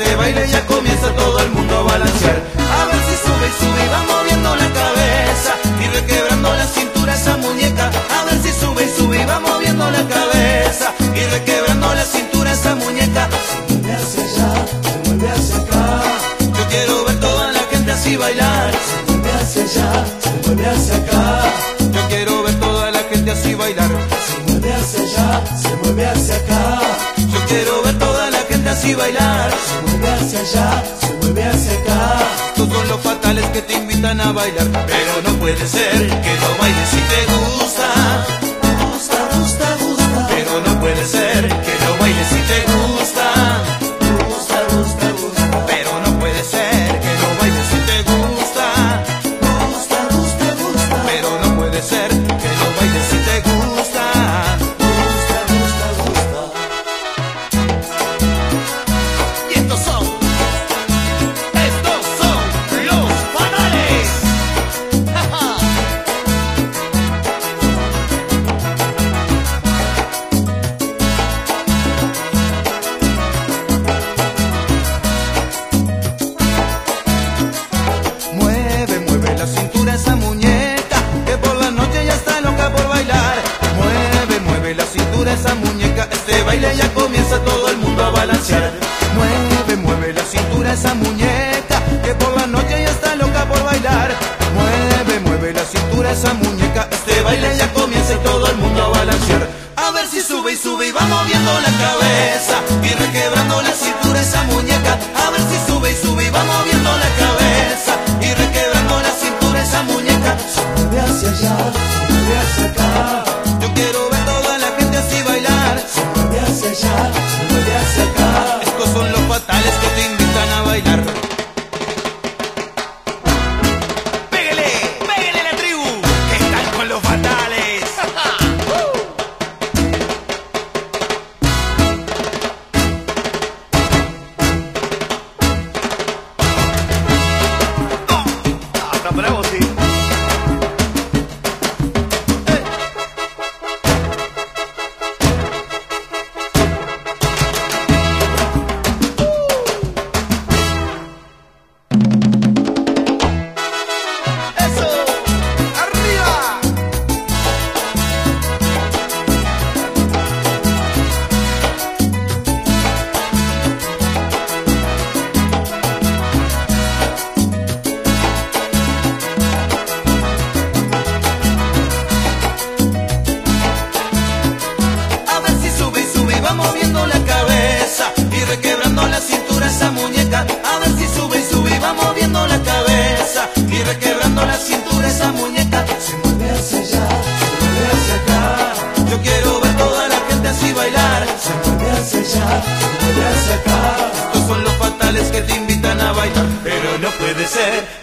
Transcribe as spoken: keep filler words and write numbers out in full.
este baile ya comienza todo el mundo a balancear. A ver si sube y sube y va moviendo la cabeza y requebrando la cintura esa muñeca. A ver si sube y sube y va moviendo la cabeza y requebrando la cintura esa muñeca. Se mueve hacia allá, se mueve hacia acá. Yo quiero ver toda la gente así bailar. Se mueve hacia allá, se mueve hacia acá. Yo quiero ver toda la gente así bailar. Se mueve hacia allá, se mueve hacia acá. Yo quiero ver toda la gente así bailar. Se mueve hacia allá, se mueve hacia acá. Estos son los fatales que te invitan a bailar, pero no puede ser que no bailes si te gusta. Gusta, gusta, gusta. Pero no puede ser que no bailes si te gusta. Gusta, gusta, gusta. Pero no puede ser que no bailes si te gusta. Gusta, gusta, gusta. Pero no puede ser que no bailes si te gusta. Gusta, gusta, gusta. Y estos son, estos son los fatales. Mueve, mueve la cintura esa muñeca, que por la noche ya está loca por bailar. Mueve, mueve la cintura esa muñeca, este baile ya comienza todo el mundo a balancear. Mueve, mueve la cintura esa muñeca, que por la noche ya está loca por bailar. Mueve, mueve la cintura esa muñeca, este baile ya comienza y todo el mundo a balancear. A ver si sube y sube y va moviendo la cabeza y requebrando la cintura esa muñeca. A ver si sube y sube y va moviendo la cabeza y requebrando la cintura esa muñeca. Se mueve hacia allá, se mueve hacia acá. Yo quiero ver toda la gente así bailar. Se mueve hacia allá, se mueve hacia acá. Estos son los fatales que te invitan a bailar. Pégale, pégale la tribu, que están con los fatales. Hasta bravo, sí. ¡Eso! ¡Arriba! A ver si sube y sube y va moviendo la cabeza y requebrando la cintura esa muñeca. A ver si sube y sube y va moviendo la cabeza y requebrando la cintura esa muñeca. Se mueve hacia allá, se mueve hacia acá. Yo quiero ver toda la gente así bailar. Se mueve hacia allá, se mueve hacia acá. Estos son los fatales que te invitan a bailar, pero no puede ser